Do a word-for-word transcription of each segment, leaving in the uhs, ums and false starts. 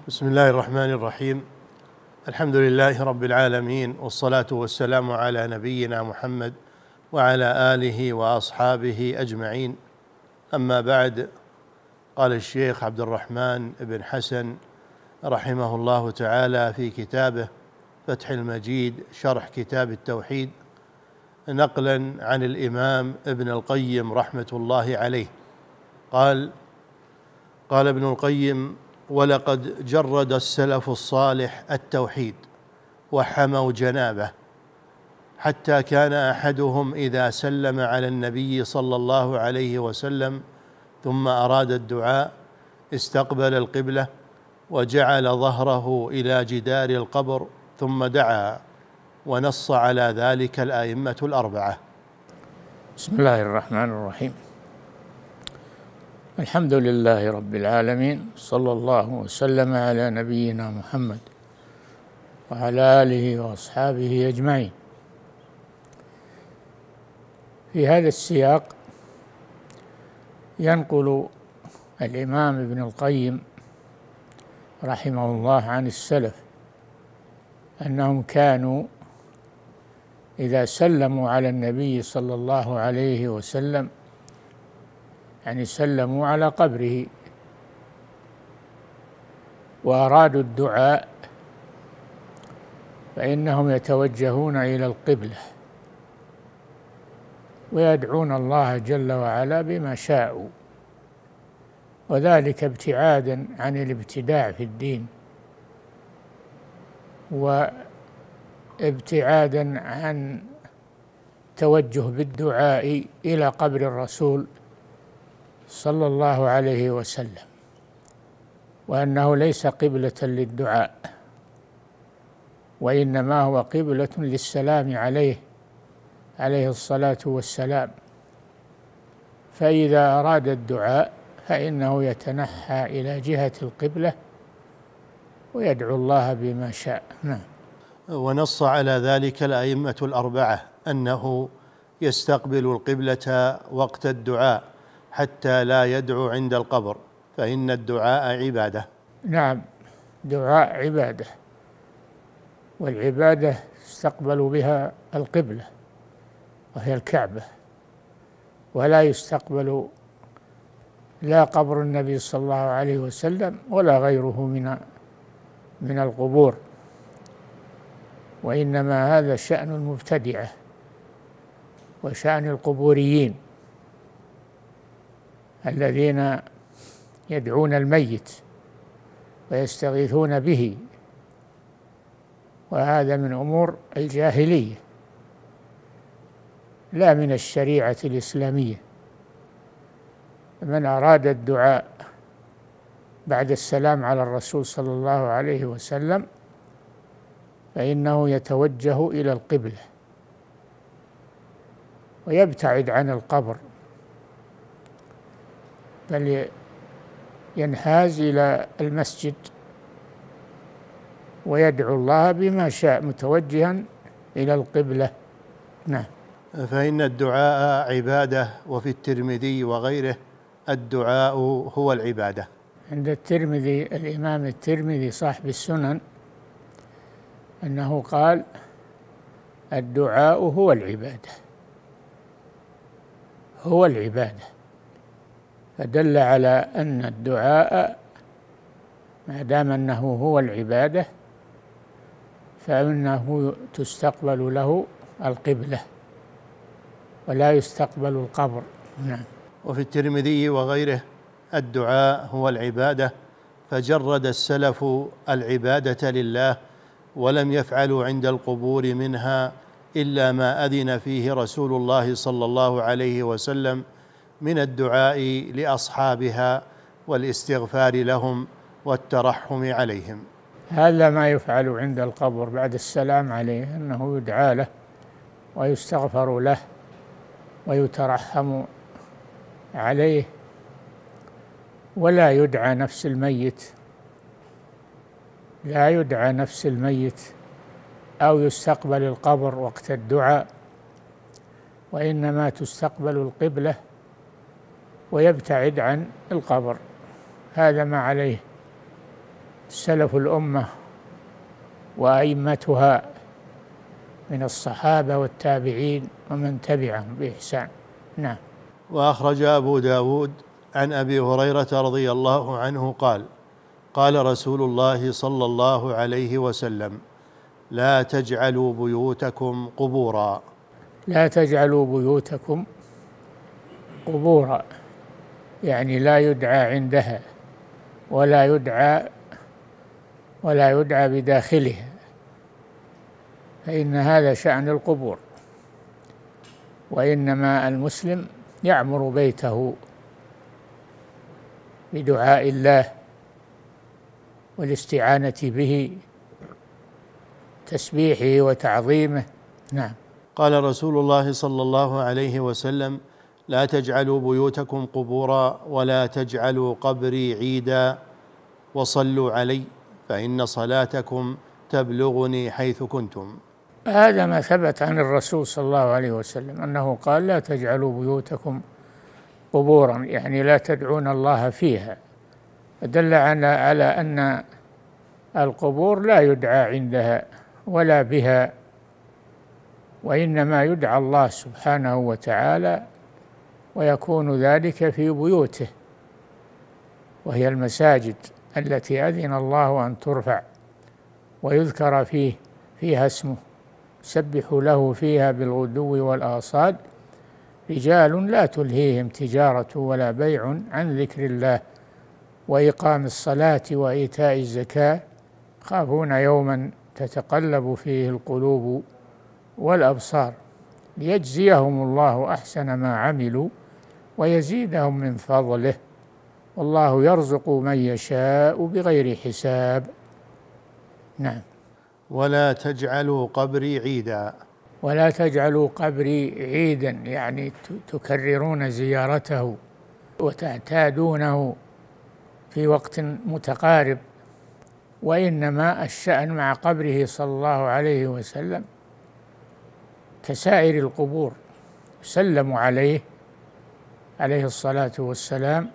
بسم الله الرحمن الرحيم. الحمد لله رب العالمين، والصلاة والسلام على نبينا محمد وعلى آله وأصحابه أجمعين. أما بعد، قال الشيخ عبد الرحمن بن حسن رحمه الله تعالى في كتابه فتح المجيد شرح كتاب التوحيد، نقلا عن الإمام ابن القيم رحمة الله عليه قال: قال ابن القيم: ولقد جرد السلف الصالح التوحيد وحموا جنابه، حتى كان أحدهم إذا سلم على النبي صلى الله عليه وسلم ثم أراد الدعاء استقبل القبلة وجعل ظهره إلى جدار القبر ثم دعا، ونص على ذلك الأئمة الأربعة. بسم الله الرحمن الرحيم. الحمد لله رب العالمين، صلى الله وسلم على نبينا محمد وعلى آله وأصحابه أجمعين. في هذا السياق ينقل الإمام ابن القيم رحمه الله عن السلف أنهم كانوا إذا سلموا على النبي صلى الله عليه وسلم، يعني سلموا على قبره وأرادوا الدعاء، فإنهم يتوجهون إلى القبلة ويدعون الله جل وعلا بما شاءوا، وذلك ابتعادا عن الابتداع في الدين وابتعادا عن توجه بالدعاء إلى قبر الرسول صلى الله عليه وسلم، وأنه ليس قبلة للدعاء، وإنما هو قبلة للسلام عليه عليه الصلاة والسلام. فإذا أراد الدعاء فإنه يتنحى إلى جهة القبلة ويدعو الله بما شاء. نعم. ونص على ذلك الأئمة الأربعة أنه يستقبل القبلة وقت الدعاء حتى لا يدعو عند القبر، فإن الدعاء عبادة. نعم، دعاء عبادة، والعبادة يستقبل بها القبلة وهي الكعبة، ولا يستقبل لا قبر النبي صلى الله عليه وسلم ولا غيره من من القبور، وإنما هذا شأن المبتدعة وشأن القبوريين الذين يدعون الميت ويستغيثون به، وهذا من أمور الجاهلية لا من الشريعة الإسلامية. من أراد الدعاء بعد السلام على الرسول صلى الله عليه وسلم فإنه يتوجه إلى القبلة ويبتعد عن القبر، بل ينحاز إلى المسجد ويدعو الله بما شاء متوجها إلى القبلة. نعم. فإن الدعاء عبادة، وفي الترمذي وغيره الدعاء هو العبادة. عند الترمذي الإمام الترمذي صاحب السنن أنه قال: الدعاء هو العبادة، هو العبادة، فدل على أن الدعاء ما دام أنه هو العبادة فإنه تستقبل له القبلة ولا يستقبل القبر. نعم. وفي الترمذي وغيره الدعاء هو العبادة، فجرد السلف العبادة لله ولم يفعلوا عند القبور منها إلا ما أذن فيه رسول الله صلى الله عليه وسلم من الدعاء لأصحابها والاستغفار لهم والترحم عليهم. هذا ما يفعل عند القبر بعد السلام عليه، أنه يدعى له ويستغفر له ويترحم عليه، ولا يدعى نفس الميت لا يدعى نفس الميت أو يستقبل القبر وقت الدعاء، وإنما تستقبل القبلة ويبتعد عن القبر. هذا ما عليه سلف الأمة وأئمتها من الصحابة والتابعين ومن تبعهم بإحسان. نعم. وأخرج أبو داود عن أبي هريرة رضي الله عنه قال: قال رسول الله صلى الله عليه وسلم: لا تجعلوا بيوتكم قبورا. لا تجعلوا بيوتكم قبورا، يعني لا يدعى عندها ولا يدعى ولا يدعى بداخلها، فإن هذا شأن القبور. وإنما المسلم يعمر بيته بدعاء الله والاستعانة به، تسبيحه وتعظيمه. نعم. قال رسول الله صلى الله عليه وسلم: لا تجعلوا بيوتكم قبورا ولا تجعلوا قبري عيدا وصلوا علي فإن صلاتكم تبلغني حيث كنتم. هذا ما ثبت عن الرسول صلى الله عليه وسلم أنه قال: لا تجعلوا بيوتكم قبورا، يعني لا تدعون الله فيها، دل على أن القبور لا يدعى عندها ولا بها، وإنما يدعى الله سبحانه وتعالى، ويكون ذلك في بيوته، وهي المساجد التي أذن الله أن ترفع ويذكر فيه فيها اسمه، سبحوا له فيها بالغدو والآصال رجال لا تلهيهم تجارة ولا بيع عن ذكر الله وإقام الصلاة وإيتاء الزكاة يخافون يوما تتقلب فيه القلوب والأبصار ليجزيهم الله أحسن ما عملوا ويزيدهم من فضله والله يرزق من يشاء بغير حساب. نعم. ولا تجعلوا قبري عيدا. ولا تجعلوا قبري عيدا، يعني تكررون زيارته وتعتادونه في وقت متقارب، وإنما الشأن مع قبره صلى الله عليه وسلم كسائر القبور، يسلم عليه عليه الصلاة والسلام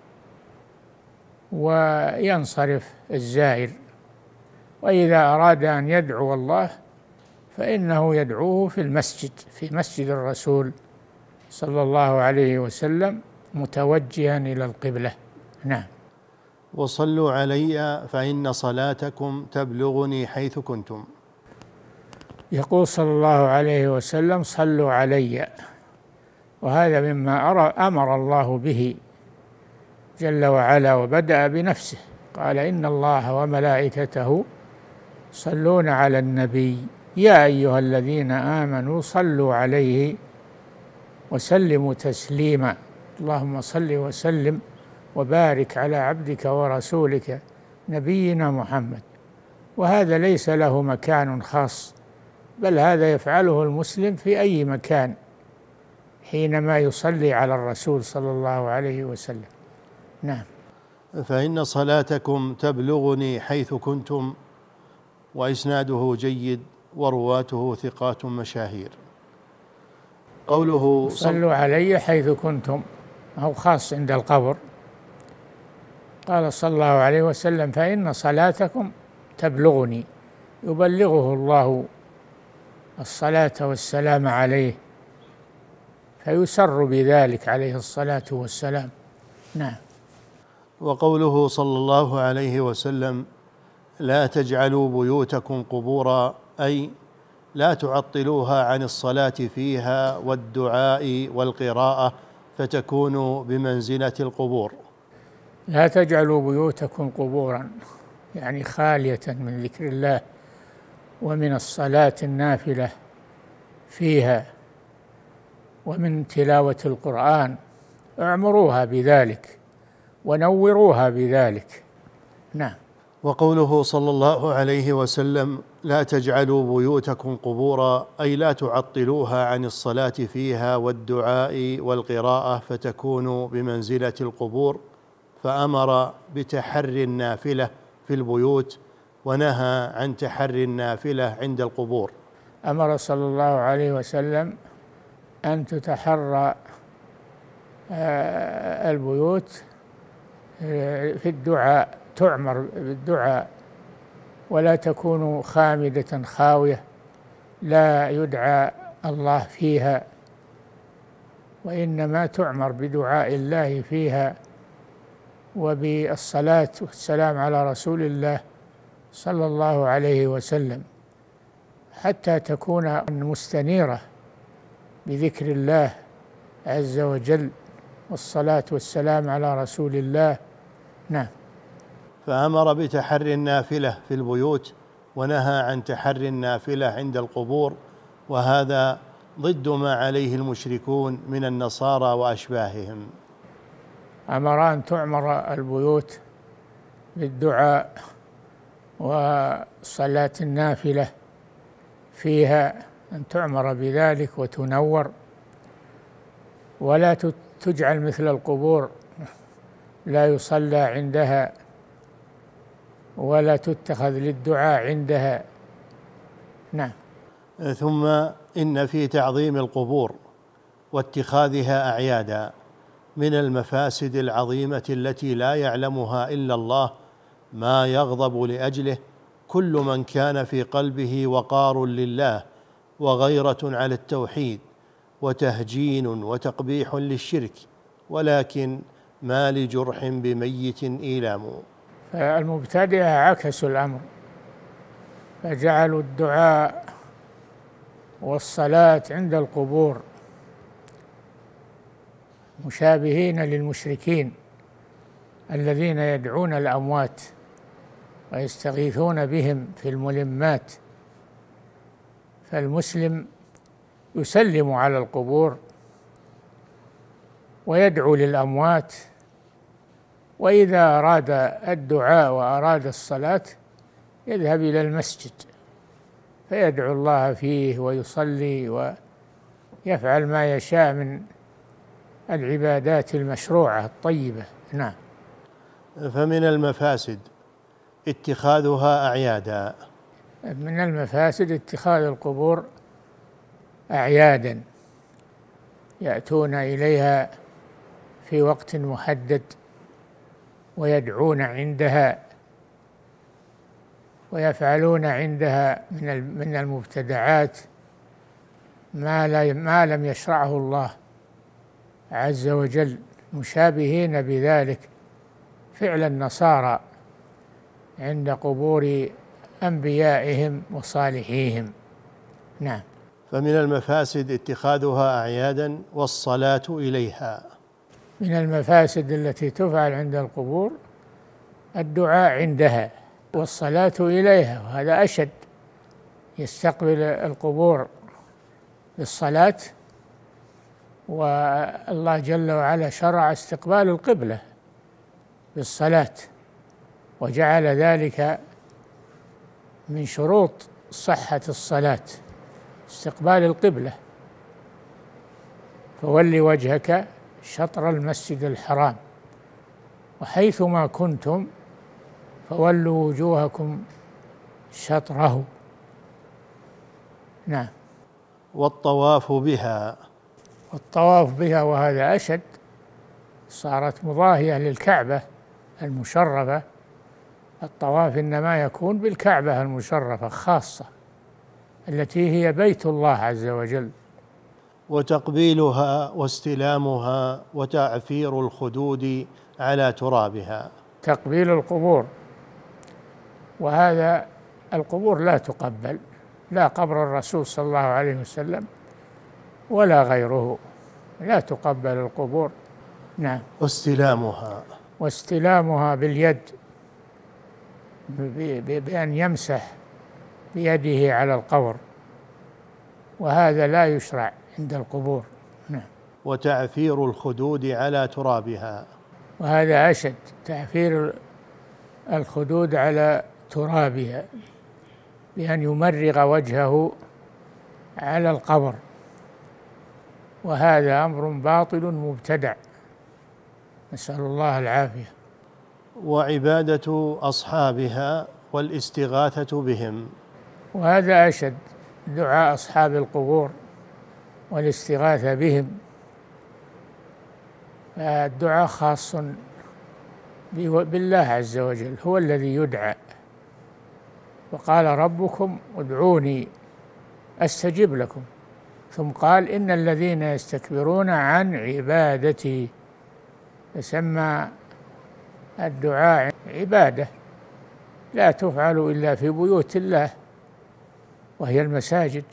وينصرف الزائر، وإذا أراد أن يدعو الله فإنه يدعوه في المسجد، في مسجد الرسول صلى الله عليه وسلم متوجها إلى القبلة. نعم. وصلوا علي فإن صلاتكم تبلغني حيث كنتم. يقول صلى الله عليه وسلم: صلوا علي، وهذا مما أمر الله به جل وعلا، وبدأ بنفسه قال: إن الله وملائكته يصلون على النبي يا أيها الذين آمنوا صلوا عليه وسلموا تسليما. اللهم صل وسلم وبارك على عبدك ورسولك نبينا محمد. وهذا ليس له مكان خاص، بل هذا يفعله المسلم في أي مكان حينما يصلي على الرسول صلى الله عليه وسلم. نعم. فإن صلاتكم تبلغني حيث كنتم، وإسناده جيد ورواته ثقات مشاهير. قوله صلوا علي حيث كنتم هو خاص عند القبر، قال صلى الله عليه وسلم: فإن صلاتكم تبلغني، يبلغه الله الصلاة والسلام عليه، فيسر بذلك عليه الصلاة والسلام. نعم. وقوله صلى الله عليه وسلم: لا تجعلوا بيوتكم قبورا، أي لا تعطلوها عن الصلاة فيها والدعاء والقراءة فتكونوا بمنزلة القبور. لا تجعلوا بيوتكم قبورا، يعني خالية من ذكر الله ومن الصلاة النافلة فيها ومن تلاوة القرآن، اعمروها بذلك ونوروها بذلك. نعم. وقوله صلى الله عليه وسلم: لا تجعلوا بيوتكم قبورا، أي لا تعطلوها عن الصلاة فيها والدعاء والقراءة فتكونوا بمنزلة القبور، فأمر بتحري النافلة في البيوت ونهى عن تحري النافلة عند القبور. أمر صلى الله عليه وسلم أن تتحرى البيوت في الدعاء تعمر بالدعاء ولا تكون خامدة خاوية لا يدعى الله فيها، وإنما تعمر بدعاء الله فيها وبالصلاة والسلام على رسول الله صلى الله عليه وسلم، حتى تكون مستنيرة بذكر الله عز وجل والصلاة والسلام على رسول الله. نعم. فأمر بتحري النافلة في البيوت ونهى عن تحري النافلة عند القبور، وهذا ضد ما عليه المشركون من النصارى وأشباههم. أمر أن تعمر البيوت بالدعاء وصلاة النافلة فيها، أن تعمر بذلك وتنور، ولا تجعل مثل القبور لا يصلى عندها ولا تتخذ للدعاء عندها. نعم. ثم إن في تعظيم القبور واتخاذها أعيادا من المفاسد العظيمة التي لا يعلمها إلا الله ما يغضب لأجله كل من كان في قلبه وقار لله وغيرة على التوحيد وتهجين وتقبيح للشرك، ولكن ما لجرح بميت إيلام. فالمبتدعة عكسوا الأمر، فجعلوا الدعاء والصلاة عند القبور مشابهين للمشركين الذين يدعون الأموات ويستغيثون بهم في الملمات. فالمسلم يسلم على القبور ويدعو للأموات، وإذا أراد الدعاء وأراد الصلاة يذهب إلى المسجد فيدعو الله فيه ويصلي ويفعل ما يشاء من العبادات المشروعة الطيبة. نعم. فمن المفاسد اتخاذها أعيادا. من المفاسد اتخاذ القبور أعيادا يأتون إليها في وقت محدد ويدعون عندها ويفعلون عندها من من المبتدعات ما لا ما لم يشرعه الله عز وجل، مشابهين بذلك فعل النصارى عند قبور أنبيائهم وصالحيهم. نعم. فمن المفاسد اتخاذها أعيادا والصلاة إليها. من المفاسد التي تفعل عند القبور الدعاء عندها والصلاة إليها، وهذا أشد، يستقبل القبور بالصلاة، والله جل وعلا شرع استقبال القبلة بالصلاة وجعل ذلك من شروط صحة الصلاة استقبال القبلة، فول وجهك شطر المسجد الحرام وحيثما كنتم فولوا وجوهكم شطره. نعم. والطواف بها. والطواف بها وهذا أشد، صارت مضاهية للكعبة المشرفة. الطواف إنما يكون بالكعبة المشرفة خاصة التي هي بيت الله عز وجل. وتقبيلها واستلامها وتعفير الخدود على ترابها. تقبيل القبور، وهذا القبور لا تقبل، لا قبر الرسول صلى الله عليه وسلم ولا غيره، لا تقبل القبور. نعم. واستلامها. واستلامها باليد، بأن يمسح بيده على القبر، وهذا لا يشرع عند القبور. نعم. وتعفير الخدود على ترابها. وهذا أشد، تعفير الخدود على ترابها بأن يمرغ وجهه على القبر، وهذا أمر باطل مبتدع، نسأل الله العافية. وعبادة أصحابها والاستغاثة بهم. وهذا أشد، دعاء أصحاب القبور والاستغاثة بهم. الدعاء خاص بالله عز وجل، هو الذي يدعى. وقال ربكم ادعوني أستجب لكم، ثم قال إن الذين يستكبرون عن عبادتي. يسمى الدعاء عبادة لا تفعل إلا في بيوت الله وهي المساجد،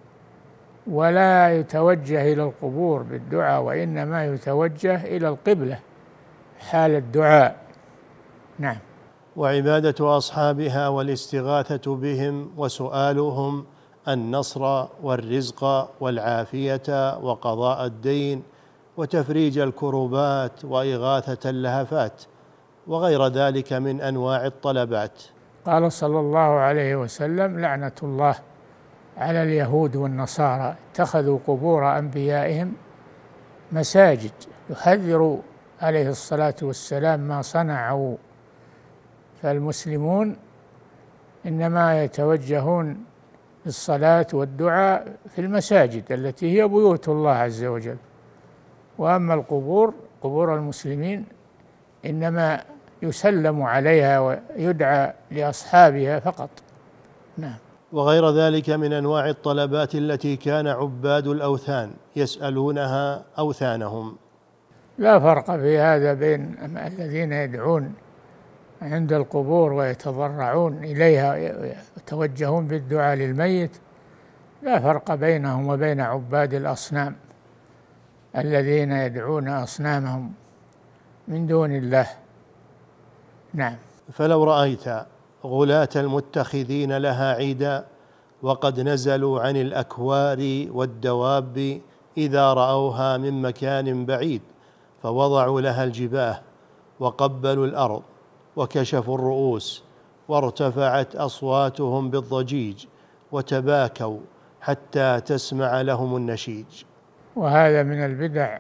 ولا يتوجه إلى القبور بالدعاء، وإنما يتوجه إلى القبلة حال الدعاء. نعم. وعبادة أصحابها والاستغاثة بهم وسؤالهم النصر والرزق والعافية وقضاء الدين وتفريج الكربات وإغاثة اللهفات وغير ذلك من أنواع الطلبات. قال صلى الله عليه وسلم: لعنة الله على اليهود والنصارى اتخذوا قبور أنبيائهم مساجد. يحذر عليه الصلاة والسلام ما صنعوا. فالمسلمون إنما يتوجهون بالصلاة والدعاء في المساجد التي هي بيوت الله عز وجل، وأما القبور قبور المسلمين إنما يسلم عليها ويدعى لأصحابها فقط. نعم. وغير ذلك من أنواع الطلبات التي كان عباد الأوثان يسألونها أوثانهم. لا فرق في هذا بين الذين يدعون عند القبور ويتضرعون إليها ويتوجهون بالدعاء للميت، لا فرق بينهم وبين عباد الأصنام الذين يدعون أصنامهم من دون الله. نعم. فلو رأيت غلاة المتخذين لها عيدا وقد نزلوا عن الأكوار والدواب إذا رأوها من مكان بعيد فوضعوا لها الجباه وقبلوا الأرض وكشفوا الرؤوس وارتفعت أصواتهم بالضجيج وتباكوا حتى تسمع لهم النشيج. وهذا من البدع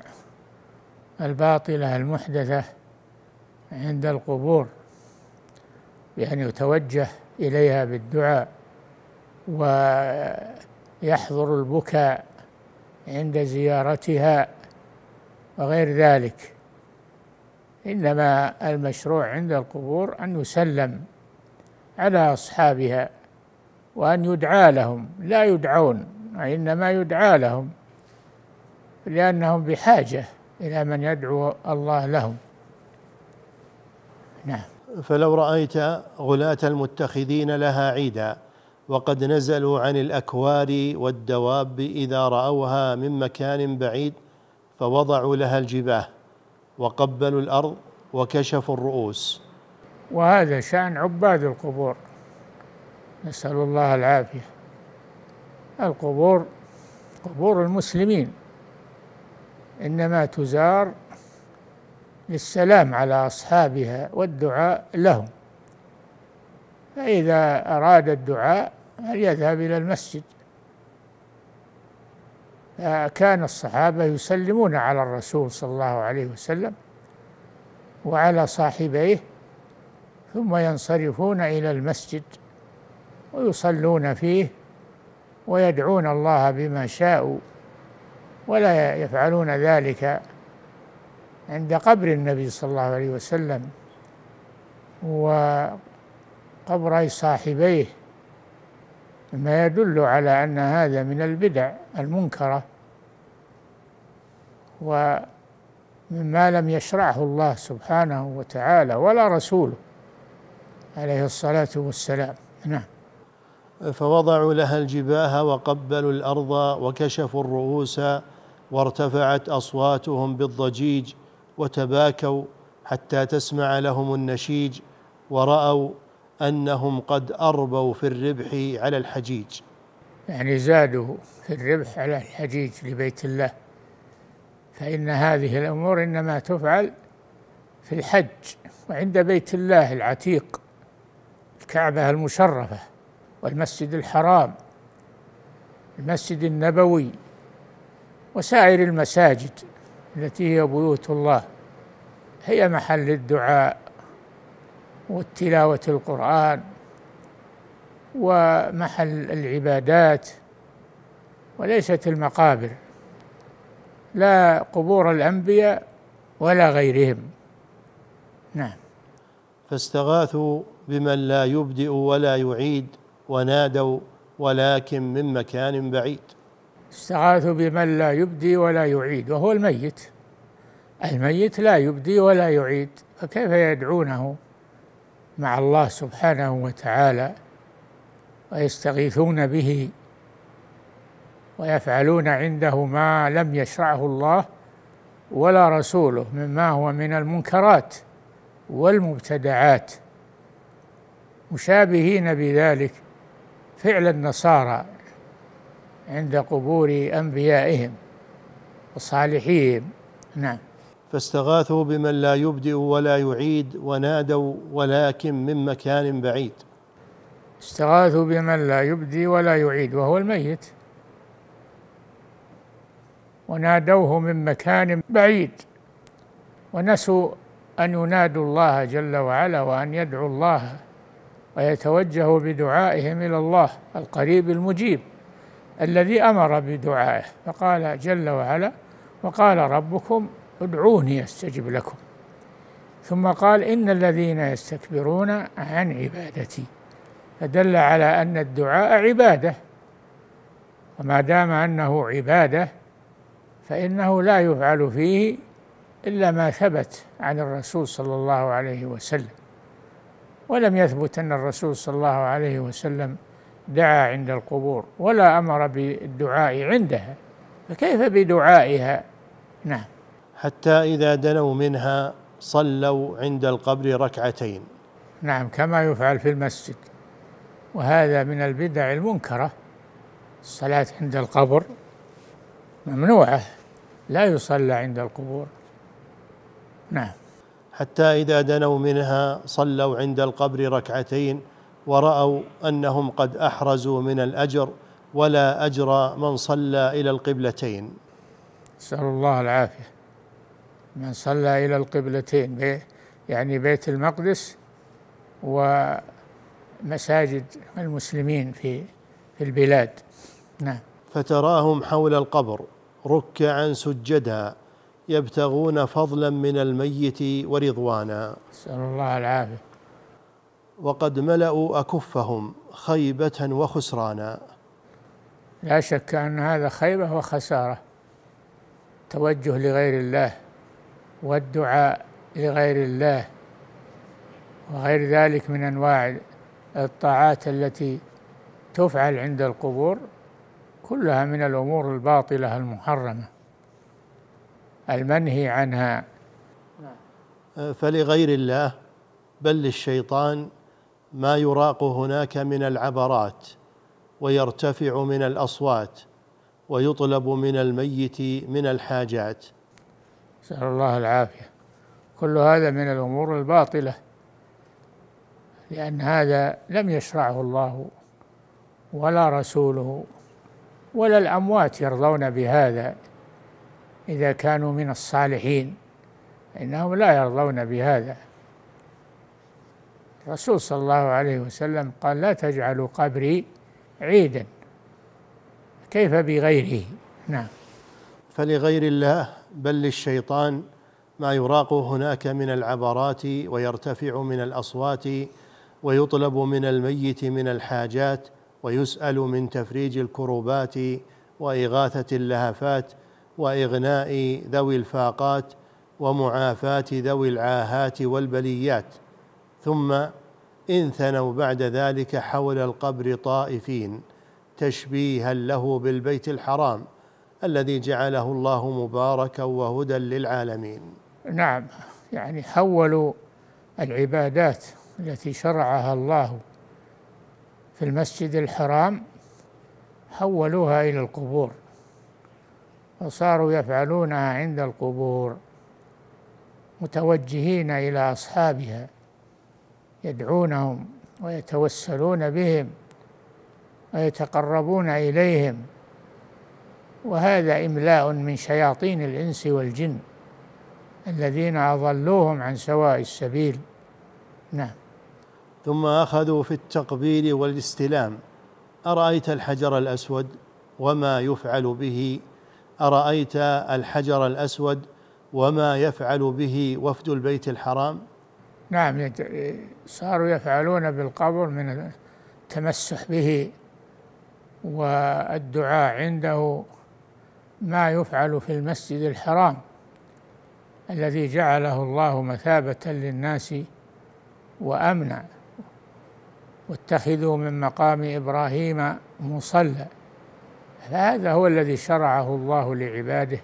الباطلة المحدثة عند القبور، بأن يتوجه إليها بالدعاء ويحضر البكاء عند زيارتها وغير ذلك. إنما المشروع عند القبور أن يسلم على أصحابها وأن يدعى لهم، لا يدعون وإنما يدعى لهم، لأنهم بحاجة إلى من يدعو الله لهم. نعم. فلو رأيت غلاة المتخذين لها عيدا وقد نزلوا عن الأكوار والدواب إذا رأوها من مكان بعيد فوضعوا لها الجباه وقبلوا الأرض وكشفوا الرؤوس. وهذا شأن عباد القبور، نسأل الله العافية. القبور قبور المسلمين إنما تزار للسلام على أصحابها والدعاء لهم، فإذا أراد الدعاء فليذهب إلى المسجد. فكان الصحابة يسلمون على الرسول صلى الله عليه وسلم وعلى صاحبيه ثم ينصرفون إلى المسجد ويصلون فيه ويدعون الله بما شاءوا، ولا يفعلون ذلك عند قبر النبي صلى الله عليه وسلم وقبر صاحبيه، ما يدل على أن هذا من البدع المنكرة ومما لم يشرعه الله سبحانه وتعالى ولا رسوله عليه الصلاة والسلام. نعم. فوضعوا لها الجباه وقبلوا الأرض وكشفوا الرؤوس وارتفعت أصواتهم بالضجيج وتباكوا حتى تسمع لهم النشيج ورأوا أنهم قد أربوا في الربح على الحجيج. يعني زادوا في الربح على الحجيج لبيت الله، فإن هذه الأمور إنما تفعل في الحج وعند بيت الله العتيق، الكعبة المشرفة والمسجد الحرام، المسجد النبوي، وسائر المساجد التي هي بيوت الله، هي محل الدعاء والتلاوة القرآن ومحل العبادات، وليست المقابر، لا قبور الأنبياء ولا غيرهم. نعم. فاستغاثوا بمن لا يبدئ ولا يعيد ونادوا ولكن من مكان بعيد. استغاثوا بمن لا يبدي ولا يعيد وهو الميت. الميت لا يبدي ولا يعيد، فكيف يدعونه مع الله سبحانه وتعالى ويستغيثون به ويفعلون عنده ما لم يشرعه الله ولا رسوله مما هو من المنكرات والمبتدعات، مشابهين بذلك فعل النصارى عند قبور أنبيائهم وصالحيهم. نعم. فاستغاثوا بمن لا يبدئ ولا يعيد ونادوا ولكن من مكان بعيد. استغاثوا بمن لا يبدي ولا يعيد وهو الميت، ونادوه من مكان بعيد، ونسوا أن ينادوا الله جل وعلا وأن يدعوا الله ويتوجهوا بدعائهم إلى الله القريب المجيب الذي أمر بدعائه، فقال جل وعلا: وقال ربكم ادعوني أستجب لكم، ثم قال: إن الذين يستكبرون عن عبادتي، فدل على أن الدعاء عبادة، وما دام أنه عبادة فإنه لا يفعل فيه إلا ما ثبت عن الرسول صلى الله عليه وسلم، ولم يثبت أن الرسول صلى الله عليه وسلم دعا عند القبور ولا أمر بالدعاء عندها، فكيف بدعائها؟ نعم. حتى إذا دنوا منها صلوا عند القبر ركعتين. نعم، كما يفعل في المسجد، وهذا من البدع المنكرة. الصلاة عند القبر ممنوعة، لا يصلى عند القبور. نعم. حتى إذا دنوا منها صلوا عند القبر ركعتين ورأوا أنهم قد أحرزوا من الأجر ولا أجر من صلى إلى القبلتين. نسأل الله العافية. من صلى إلى القبلتين يعني بيت المقدس ومساجد المسلمين في في البلاد. نعم. فتراهم حول القبر ركعا سجدا يبتغون فضلا من الميت ورضوانا. نسأل الله العافية. وقد ملأوا أكفهم خيبة وخسرانا. لا شك أن هذا خيبة وخسارة، توجه لغير الله والدعاء لغير الله وغير ذلك من أنواع الطاعات التي تفعل عند القبور، كلها من الأمور الباطلة المحرمة المنهي عنها. فلغير الله بل للشيطان ما يراق هناك من العبرات ويرتفع من الأصوات ويطلب من الميت من الحاجات. نسأل الله العافية. كل هذا من الأمور الباطلة، لأن هذا لم يشرعه الله ولا رسوله ولا الأموات يرضون بهذا إذا كانوا من الصالحين، إنهم لا يرضون بهذا. الرسول صلى الله عليه وسلم قال: لا تجعلوا قبري عيدا، كيف بغيره؟ نعم. فلغير الله بل للشيطان ما يراق هناك من العبرات ويرتفع من الأصوات ويطلب من الميت من الحاجات ويسأل من تفريج الكروبات وإغاثة اللهفات وإغناء ذوي الفاقات ومعافاة ذوي العاهات والبليات، ثم إن ثنوا بعد ذلك حول القبر طائفين تشبيها له بالبيت الحرام الذي جعله الله مباركا وهدى للعالمين. نعم، يعني حولوا العبادات التي شرعها الله في المسجد الحرام حولوها إلى القبور، وصاروا يفعلونها عند القبور متوجهين إلى أصحابها، يدعونهم ويتوسلون بهم ويتقربون إليهم، وهذا إملاء من شياطين الإنس والجن الذين أضلوهم عن سواء السبيل. نعم. ثم أخذوا في التقبيل والاستلام. أرأيت الحجر الأسود وما يفعل به؟ أرأيت الحجر الأسود وما يفعل به وفد البيت الحرام؟ نعم، صاروا يفعلون بالقبر من التمسح به والدعاء عنده ما يفعل في المسجد الحرام الذي جعله الله مثابة للناس وأمنا، واتخذوا من مقام إبراهيم مصلى. فهذا هو الذي شرعه الله لعباده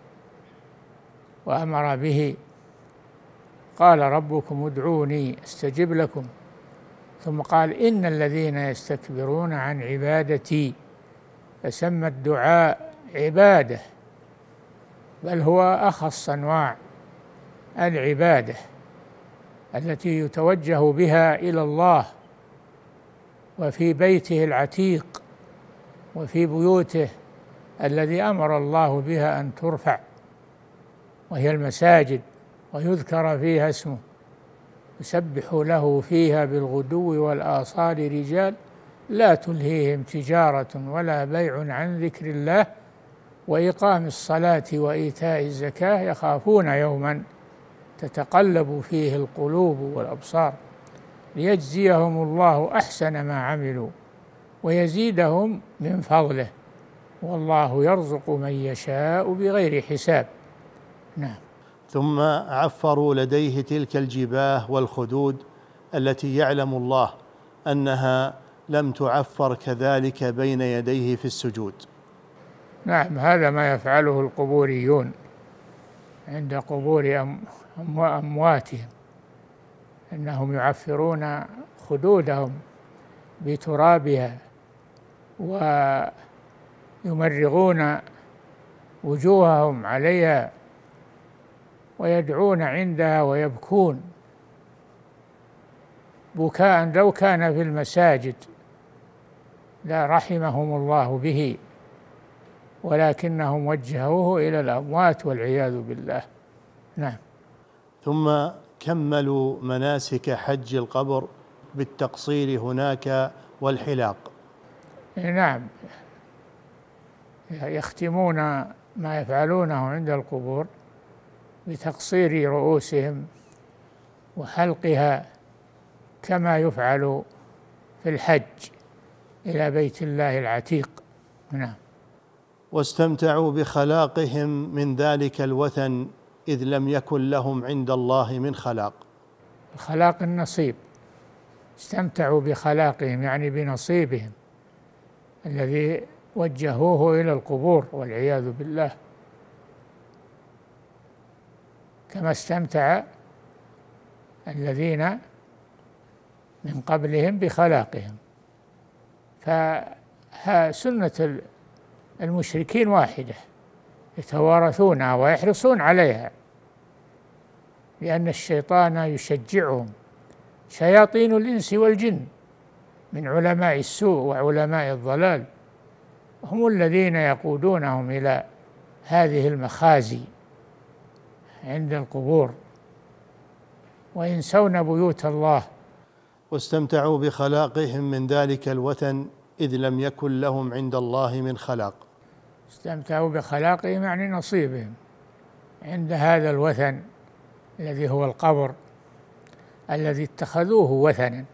وأمر به. قال ربكم ادعوني استجب لكم، ثم قال إن الذين يستكبرون عن عبادتي، فسمى الدعاء عبادة، بل هو أخص أنواع العبادة التي يتوجه بها إلى الله، وفي بيته العتيق وفي بيوته الذي أمر الله بها أن ترفع، وهي المساجد، ويذكر فيها اسمه، يسبح له فيها بالغدو والآصال رجال لا تلهيهم تجارة ولا بيع عن ذكر الله وإقام الصلاة وإيتاء الزكاة يخافون يوما تتقلب فيه القلوب والأبصار ليجزيهم الله أحسن ما عملوا ويزيدهم من فضله والله يرزق من يشاء بغير حساب. نعم. ثم عفروا لديه تلك الجباه والخدود التي يعلم الله أنها لم تعفر كذلك بين يديه في السجود. نعم، هذا ما يفعله القبوريون عند قبور أمواتهم، أنهم يعفرون خدودهم بترابها ويمرغون وجوههم عليها ويدعون عندها ويبكون بكاء لو كان في المساجد لا رحمهم الله به، ولكنهم وجهوه إلى الأموات والعياذ بالله. نعم. ثم كملوا مناسك حج القبر بالتقصير هناك والحلاق. نعم، يختمون ما يفعلونه عند القبور بتقصير رؤوسهم وحلقها كما يفعل في الحج إلى بيت الله العتيق. نعم. واستمتعوا بخلاقهم من ذلك الوثن إذ لم يكن لهم عند الله من خلاق. الخلاق النصيب، استمتعوا بخلاقهم يعني بنصيبهم الذي وجهوه إلى القبور والعياذ بالله، كما استمتع الذين من قبلهم بخلاقهم. فسنة المشركين واحدة، يتوارثونها ويحرصون عليها، لأن الشيطان يشجعهم، شياطين الإنس والجن من علماء السوء وعلماء الضلال، هم الذين يقودونهم إلى هذه المخازي عند القبور وينسون بيوت الله. واستمتعوا بخلاقهم من ذلك الوثن إذ لم يكن لهم عند الله من خلاق. استمتعوا بخلاقهم يعني نصيبهم عند هذا الوثن الذي هو القبر الذي اتخذوه وثنا،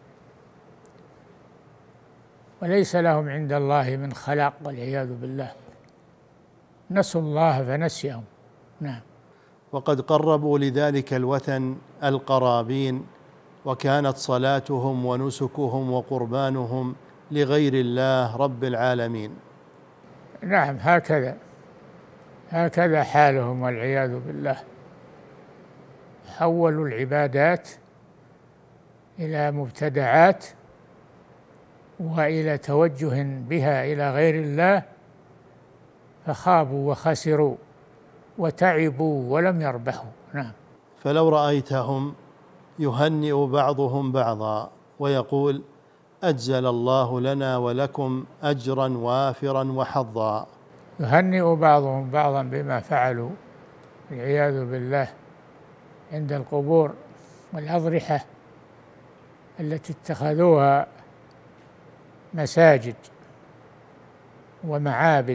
وليس لهم عند الله من خلاق والعياذ بالله، نسوا الله فنسيهم. نعم. وقد قربوا لذلك الوثن القرابين، وكانت صلاتهم ونسكهم وقربانهم لغير الله رب العالمين. نعم، هكذا هكذا حالهم والعياذ بالله، حولوا العبادات إلى مبتدعات وإلى توجه بها إلى غير الله، فخابوا وخسروا وتعبوا ولم يربحوا. نعم. فلو رأيتهم يهنئ بعضهم بعضا ويقول أجزل الله لنا ولكم أجرا وافرا وحظا. يهنئ بعضهم بعضا بما فعلوا والعياذ بالله عند القبور والأضرحة التي اتخذوها مساجد ومعابد،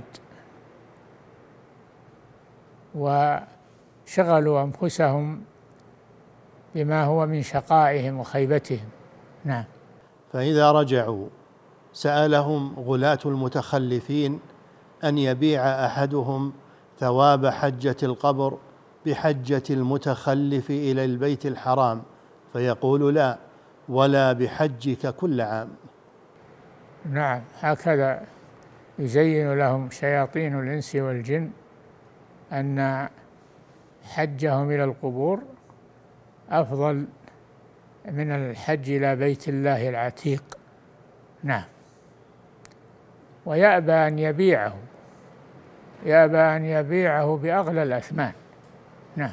وشغلوا أنفسهم بما هو من شقائهم وخيبتهم. نعم. فإذا رجعوا سألهم غلاة المتخلفين أن يبيع أحدهم ثواب حجة القبر بحجة المتخلف إلى البيت الحرام، فيقول لا، ولا بحجك كل عام. نعم، هكذا يزين لهم شياطين الإنس والجن أن حجهم إلى القبور أفضل من الحج إلى بيت الله العتيق. نعم. ويأبى أن يبيعه يأبى أن يبيعه بأغلى الأثمان. نعم.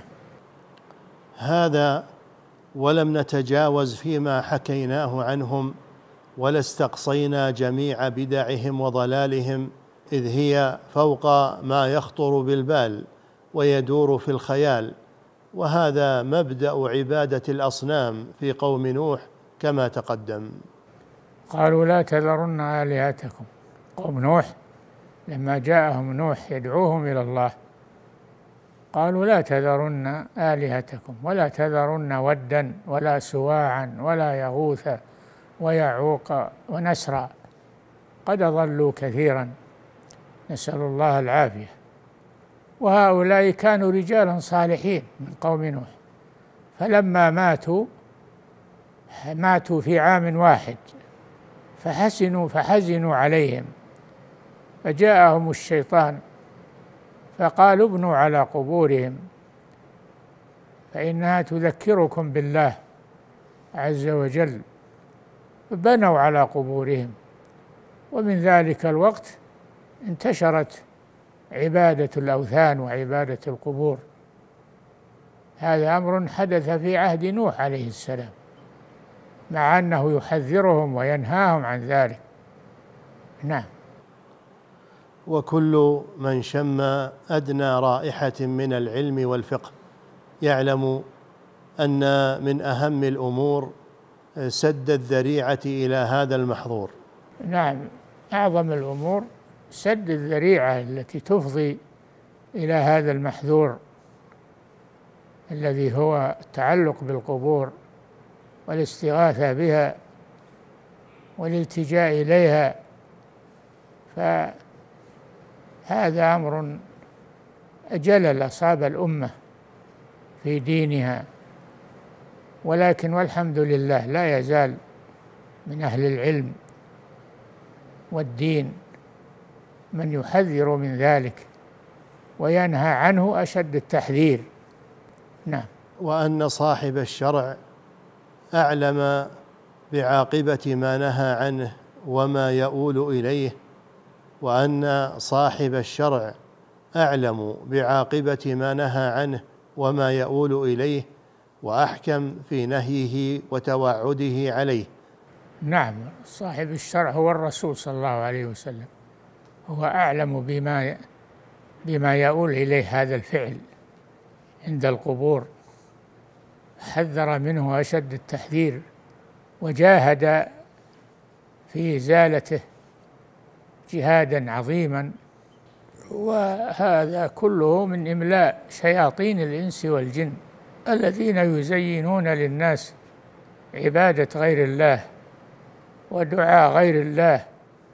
هذا ولم نتجاوز فيما حكيناه عنهم، ولا استقصينا جميع بدعهم وضلالهم، إذ هي فوق ما يخطر بالبال ويدور في الخيال. وهذا مبدأ عبادة الأصنام في قوم نوح كما تقدم. قالوا لا تذرن آلهتكم. قوم نوح لما جاءهم نوح يدعوهم إلى الله قالوا لا تذرن آلهتكم ولا تذرن ودا ولا سواعا ولا يغوث ويعوق ونسرا قد ضلوا كثيرا، نسأل الله العافية. وهؤلاء كانوا رجالا صالحين من قوم نوح، فلما ماتوا ماتوا في عام واحد فحسنوا فحزنوا عليهم، فجاءهم الشيطان فقالوا ابنوا على قبورهم فإنها تذكركم بالله عز وجل، بنوا على قبورهم. ومن ذلك الوقت انتشرت عبادة الأوثان وعبادة القبور. هذا أمر حدث في عهد نوح عليه السلام، مع أنه يحذرهم وينهاهم عن ذلك. نعم. وكل من شم أدنى رائحة من العلم والفقه يعلم أن من أهم الأمور سد الذريعة إلى هذا المحظور. نعم، أعظم الأمور سد الذريعة التي تفضي إلى هذا المحذور الذي هو التعلق بالقبور والاستغاثة بها والالتجاء إليها. فهذا أمر جلل أصاب الأمة في دينها، ولكن والحمد لله لا يزال من أهل العلم والدين من يحذر من ذلك وينهى عنه أشد التحذير. نعم. وأن صاحب الشرع أعلم بعاقبة ما نهى عنه وما يؤول إليه، وأن صاحب الشرع أعلم بعاقبة ما نهى عنه وما يؤول إليه، وأحكم في نهيه وتوعده عليه. نعم، صاحب الشرع هو الرسول صلى الله عليه وسلم، هو أعلم بما بما يؤول إليه هذا الفعل عند القبور، حذر منه أشد التحذير وجاهد في إزالته جهادا عظيما. وهذا كله من إملاء شياطين الإنس والجن الذين يزينون للناس عبادة غير الله ودعاء غير الله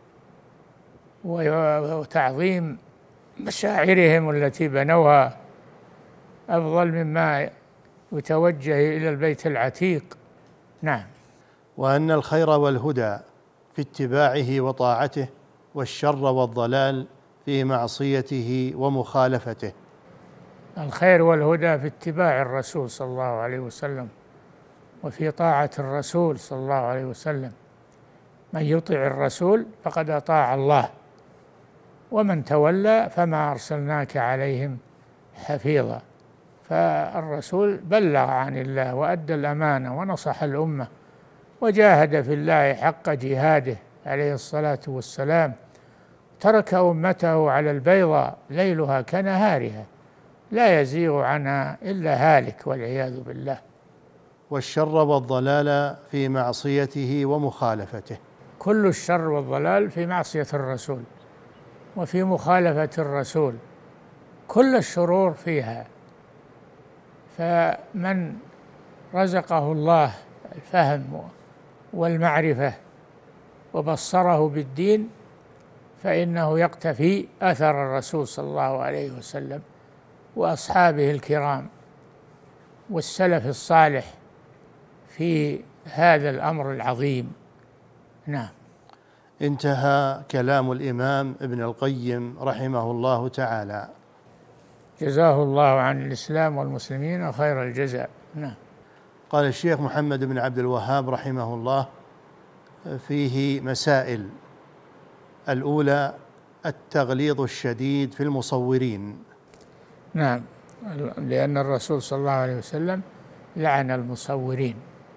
وتعظيم مشاعرهم التي بنوها أفضل مما يتوجه إلى البيت العتيق. نعم. وأن الخير والهدى في اتباعه وطاعته، والشر والضلال في معصيته ومخالفته. الخير والهدى في اتباع الرسول صلى الله عليه وسلم وفي طاعة الرسول صلى الله عليه وسلم. من يطع الرسول فقد أطاع الله، ومن تولى فما أرسلناك عليهم حفيظا. فالرسول بلغ عن الله وأدى الأمانة ونصح الأمة وجاهد في الله حق جهاده عليه الصلاة والسلام، ترك أمته على البيضاء ليلها كنهارها لا يزيغ عنها إلا هالك والعياذ بالله. والشر والضلال في معصيته ومخالفته. كل الشر والضلال في معصية الرسول وفي مخالفة الرسول، كل الشرور فيها. فمن رزقه الله الفهم والمعرفة وبصره بالدين فإنه يقتفي أثر الرسول صلى الله عليه وسلم وأصحابه الكرام والسلف الصالح في هذا الأمر العظيم. نعم. انتهى كلام الإمام ابن القيم رحمه الله تعالى، جزاه الله عن الإسلام والمسلمين خير الجزاء. نعم. قال الشيخ محمد بن عبد الوهاب رحمه الله فيه مسائل. الأولى التغليظ الشديد في المصورين. نعم، لأن الرسول صلى الله عليه وسلم لعن المصورين،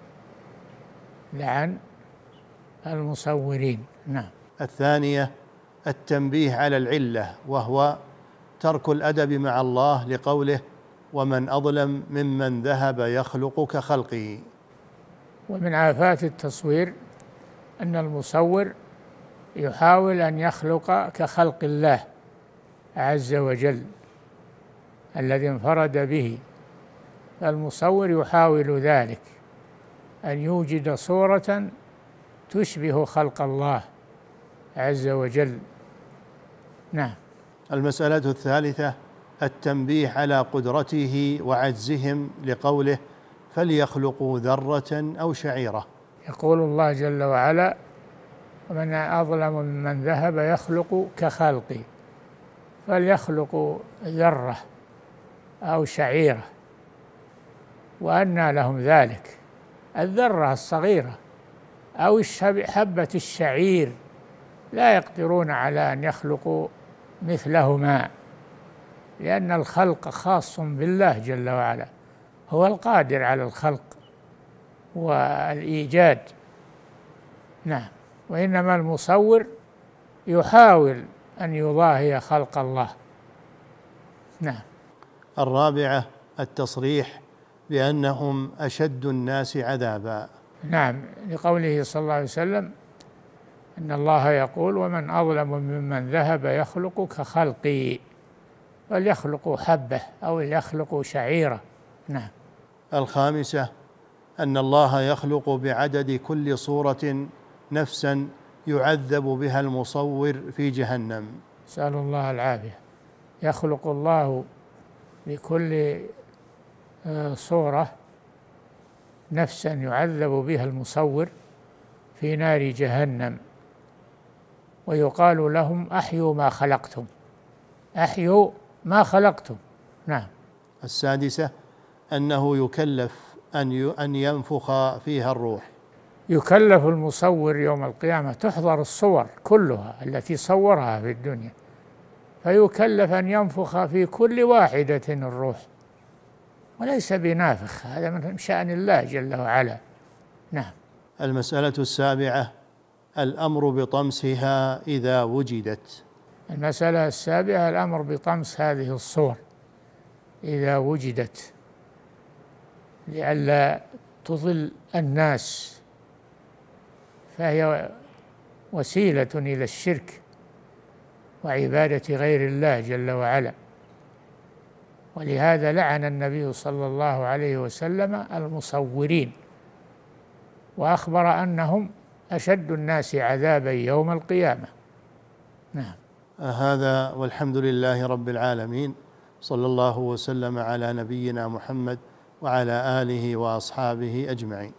لعن المصورين. نعم. الثانية التنبيه على العلة، وهو ترك الأدب مع الله لقوله ومن أظلم ممن ذهب يخلق كخلقه. ومن آفات التصوير أن المصور يحاول أن يخلق كخلق الله عز وجل الذي انفرد به، فالمصور يحاول ذلك، أن يوجد صورة تشبه خلق الله عز وجل. نعم. المسألة الثالثة التنبيه على قدرته وعجزهم لقوله فليخلقوا ذرة أو شعيرة. يقول الله جل وعلا ومن أظلم ممن ذهب يخلق كخلقي، فليخلقوا ذرة أو شعيرة، وأنى لهم ذلك. الذرة الصغيرة أو حبة الشعير لا يقدرون على أن يخلقوا مثلهما، لأن الخلق خاص بالله جل وعلا، هو القادر على الخلق والإيجاد. نعم. وإنما المصور يحاول أن يضاهي خلق الله. نعم. الرابعة التصريح بأنهم أشد الناس عذابا. نعم، لقوله صلى الله عليه وسلم إن الله يقول ومن أظلم ممن ذهب يخلق كخلقي، فليخلقوا حبة أو ليخلقوا شعيرة. نعم. الخامسة أن الله يخلق بعدد كل صورة نفسا يعذب بها المصور في جهنم. نسأل الله العافية. يخلق الله بكل صورة نفسا يعذب بها المصور في نار جهنم، ويقال لهم أحيوا ما خلقتم، أحيوا ما خلقتم. نعم. السادسة أنه يكلف أن ينفخ فيها الروح. يكلف المصور يوم القيامة، تحضر الصور كلها التي صورها في الدنيا، فيكلف أن ينفخ في كل واحدة الروح، وليس بنافخ، هذا من شأن الله جل وعلا. نعم. المسألة السابعة الأمر بطمسها إذا وجدت. المسألة السابعة الأمر بطمس هذه الصور إذا وجدت، لئلا تضل الناس، فهي وسيلة إلى الشرك وعبادة غير الله جل وعلا. ولهذا لعن النبي صلى الله عليه وسلم المصورين، وأخبر أنهم أشد الناس عذابا يوم القيامة. نعم. هذا والحمد لله رب العالمين، صلى الله وسلم على نبينا محمد وعلى آله وأصحابه أجمعين.